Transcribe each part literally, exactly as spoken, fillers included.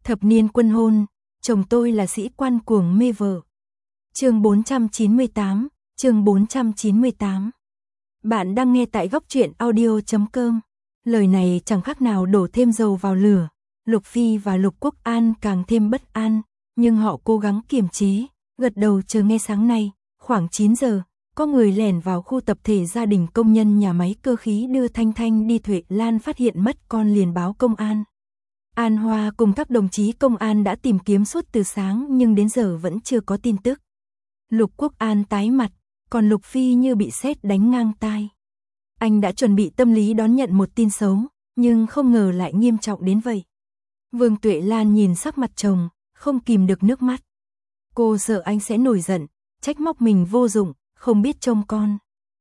Thập niên quân hôn, chồng tôi là sĩ quan cuồng mê vợ. Chương bốn trăm chín mươi tám, chương bốn trăm chín mươi tám. Bạn đang nghe tại góc truyện audio chấm com. Lời này chẳng khác nào đổ thêm dầu vào lửa. Lục Phi và Lục Quốc An càng thêm bất an, nhưng họ cố gắng kiềm chế, gật đầu chờ nghe. Sáng nay, khoảng chín giờ, có người lẻn vào khu tập thể gia đình công nhân nhà máy cơ khí đưa Thanh Thanh đi. Tuệ Lan phát hiện mất con liền báo công an. An Hoa cùng các đồng chí công an đã tìm kiếm suốt từ sáng nhưng đến giờ vẫn chưa có tin tức. Lục Quốc An tái mặt, còn Lục Phi như bị sét đánh ngang tai. Anh đã chuẩn bị tâm lý đón nhận một tin xấu, nhưng không ngờ lại nghiêm trọng đến vậy. Vương Tuệ Lan nhìn sắc mặt chồng, không kìm được nước mắt. Cô sợ anh sẽ nổi giận, trách móc mình vô dụng, không biết trông con.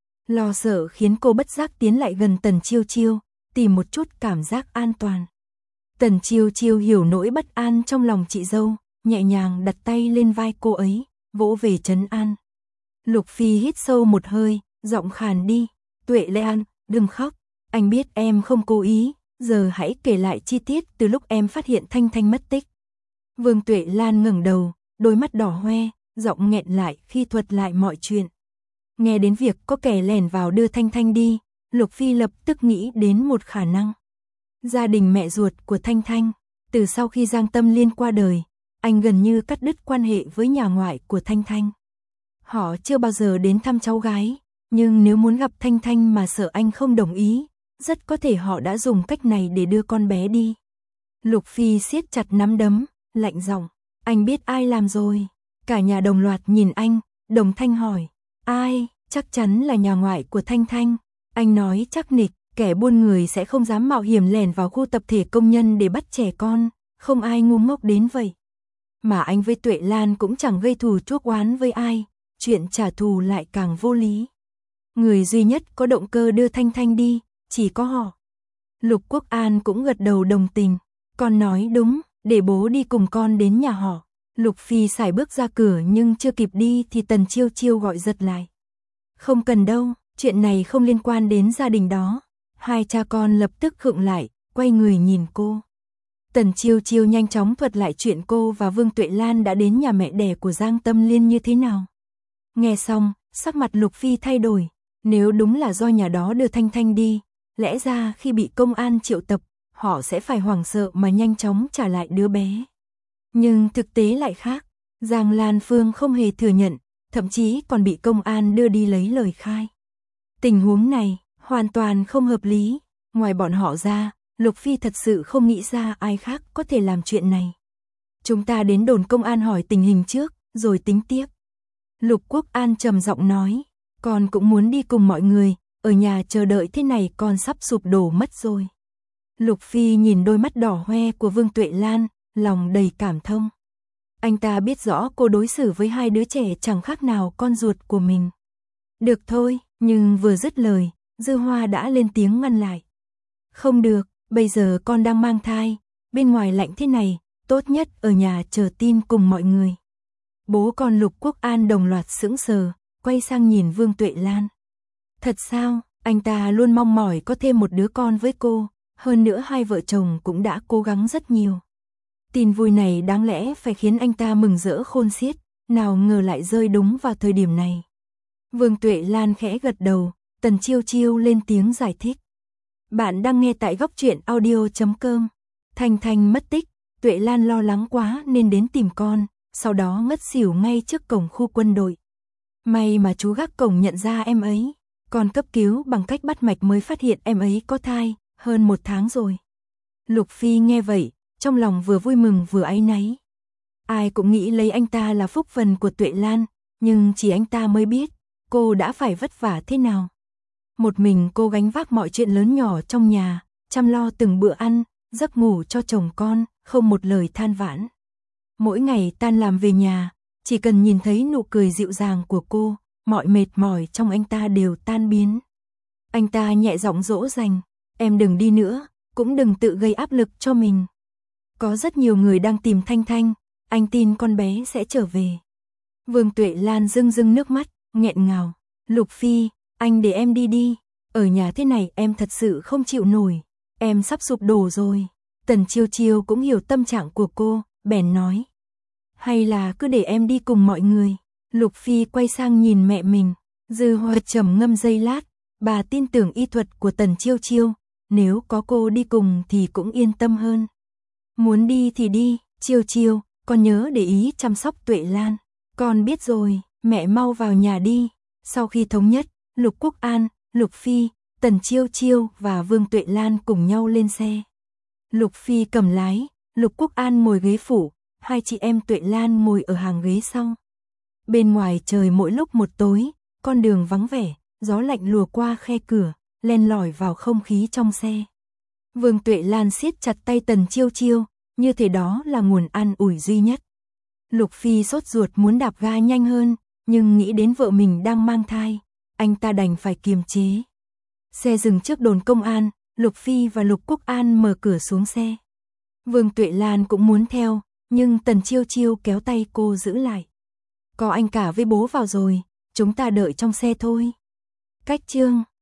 Lo sợ khiến cô bất giác tiến lại gần Tần Chiêu Chiêu, tìm một chút cảm giác an toàn. Tần Chiêu Chiêu hiểu nỗi bất an trong lòng chị dâu, nhẹ nhàng đặt tay lên vai cô ấy, vỗ về trấn an. Lục Phi hít sâu một hơi, giọng khàn đi. Tuệ Lan, đừng khóc, anh biết em không cố ý, giờ hãy kể lại chi tiết từ lúc em phát hiện Thanh Thanh mất tích. Vương Tuệ Lan ngẩng đầu, đôi mắt đỏ hoe, giọng nghẹn lại khi thuật lại mọi chuyện. Nghe đến việc có kẻ lẻn vào đưa Thanh Thanh đi, Lục Phi lập tức nghĩ đến một khả năng. Gia đình mẹ ruột của Thanh Thanh, từ sau khi Giang Tâm Liên qua đời, anh gần như cắt đứt quan hệ với nhà ngoại của Thanh Thanh. Họ chưa bao giờ đến thăm cháu gái, nhưng nếu muốn gặp Thanh Thanh mà sợ anh không đồng ý, rất có thể họ đã dùng cách này để đưa con bé đi. Lục Phi siết chặt nắm đấm, lạnh giọng, anh biết ai làm rồi. Cả nhà đồng loạt nhìn anh, Đồng Thanh hỏi, ai? Chắc chắn là nhà ngoại của Thanh Thanh. Anh nói chắc nịch, kẻ buôn người sẽ không dám mạo hiểm lẻn vào khu tập thể công nhân để bắt trẻ con, không ai ngu ngốc đến vậy. Mà anh với Tuệ Lan cũng chẳng gây thù chuốc oán với ai, chuyện trả thù lại càng vô lý. Người duy nhất có động cơ đưa Thanh Thanh đi, chỉ có họ. Lục Quốc An cũng gật đầu đồng tình, con nói đúng, để bố đi cùng con đến nhà họ. Lục Phi sải bước ra cửa nhưng chưa kịp đi thì Tần Chiêu Chiêu gọi giật lại. Không cần đâu, chuyện này không liên quan đến gia đình đó. Hai cha con lập tức khựng lại, quay người nhìn cô. Tần Chiêu Chiêu nhanh chóng thuật lại chuyện cô và Vương Tuệ Lan đã đến nhà mẹ đẻ của Giang Tâm Liên như thế nào. Nghe xong, sắc mặt Lục Phi thay đổi. Nếu đúng là do nhà đó đưa Thanh Thanh đi, lẽ ra khi bị công an triệu tập, họ sẽ phải hoảng sợ mà nhanh chóng trả lại đứa bé. Nhưng thực tế lại khác, Giang Lan Phương không hề thừa nhận, thậm chí còn bị công an đưa đi lấy lời khai. Tình huống này hoàn toàn không hợp lý, ngoài bọn họ ra, Lục Phi thật sự không nghĩ ra ai khác có thể làm chuyện này. Chúng ta đến đồn công an hỏi tình hình trước, rồi tính tiếp. Lục Quốc An trầm giọng nói, con cũng muốn đi cùng mọi người, ở nhà chờ đợi thế này con sắp sụp đổ mất rồi. Lục Phi nhìn đôi mắt đỏ hoe của Vương Tuệ Lan, lòng đầy cảm thông. Anh ta biết rõ cô đối xử với hai đứa trẻ chẳng khác nào con ruột của mình. Được thôi, nhưng vừa dứt lời, Dư Hoa đã lên tiếng ngăn lại. Không được, bây giờ con đang mang thai, bên ngoài lạnh thế này, tốt nhất ở nhà chờ tin cùng mọi người. Bố con Lục Quốc An đồng loạt sững sờ, quay sang nhìn Vương Tuệ Lan. Thật sao, anh ta luôn mong mỏi có thêm một đứa con với cô, hơn nữa hai vợ chồng cũng đã cố gắng rất nhiều. Tin vui này đáng lẽ phải khiến anh ta mừng rỡ khôn xiết, nào ngờ lại rơi đúng vào thời điểm này. Vương Tuệ Lan khẽ gật đầu, Tần Chiêu Chiêu lên tiếng giải thích. Bạn đang nghe tại góc truyện audio chấm com. Thanh Thanh mất tích, Tuệ Lan lo lắng quá nên đến tìm con, sau đó ngất xỉu ngay trước cổng khu quân đội. May mà chú gác cổng nhận ra em ấy, còn cấp cứu bằng cách bắt mạch mới phát hiện em ấy có thai, hơn một tháng rồi. Lục Phi nghe vậy, trong lòng vừa vui mừng vừa áy náy. Ai cũng nghĩ lấy anh ta là phúc phần của Tuệ Lan, nhưng chỉ anh ta mới biết, cô đã phải vất vả thế nào. Một mình cô gánh vác mọi chuyện lớn nhỏ trong nhà, chăm lo từng bữa ăn, giấc ngủ cho chồng con, không một lời than vãn. Mỗi ngày tan làm về nhà, chỉ cần nhìn thấy nụ cười dịu dàng của cô, mọi mệt mỏi trong anh ta đều tan biến. Anh ta nhẹ giọng dỗ dành, em đừng đi nữa, cũng đừng tự gây áp lực cho mình. Có rất nhiều người đang tìm Thanh Thanh, anh tin con bé sẽ trở về. Vương Tuệ Lan rưng rưng nước mắt, nghẹn ngào. Lục Phi, anh để em đi đi, ở nhà thế này em thật sự không chịu nổi, em sắp sụp đổ rồi. Tần Chiêu Chiêu cũng hiểu tâm trạng của cô, bèn nói. Hay là cứ để em đi cùng mọi người. Lục Phi quay sang nhìn mẹ mình, Dư Hoa trầm ngâm giây lát, bà tin tưởng y thuật của Tần Chiêu Chiêu, nếu có cô đi cùng thì cũng yên tâm hơn. Muốn đi thì đi, Chiêu Chiêu, con nhớ để ý chăm sóc Tuệ Lan. Con biết rồi, mẹ mau vào nhà đi. Sau khi thống nhất, Lục Quốc An, Lục Phi, Tần Chiêu Chiêu và Vương Tuệ Lan cùng nhau lên xe. Lục Phi cầm lái, Lục Quốc An ngồi ghế phụ, hai chị em Tuệ Lan ngồi ở hàng ghế sau. Bên ngoài trời mỗi lúc một tối, con đường vắng vẻ, gió lạnh lùa qua khe cửa, len lỏi vào không khí trong xe. Vương Tuệ Lan siết chặt tay Tần Chiêu Chiêu, như thế đó là nguồn an ủi duy nhất. Lục Phi sốt ruột muốn đạp ga nhanh hơn, nhưng nghĩ đến vợ mình đang mang thai, anh ta đành phải kiềm chế. Xe dừng trước đồn công an, Lục Phi và Lục Quốc An mở cửa xuống xe. Vương Tuệ Lan cũng muốn theo, nhưng Tần Chiêu Chiêu kéo tay cô giữ lại. Có anh cả với bố vào rồi, chúng ta đợi trong xe thôi. Cách chương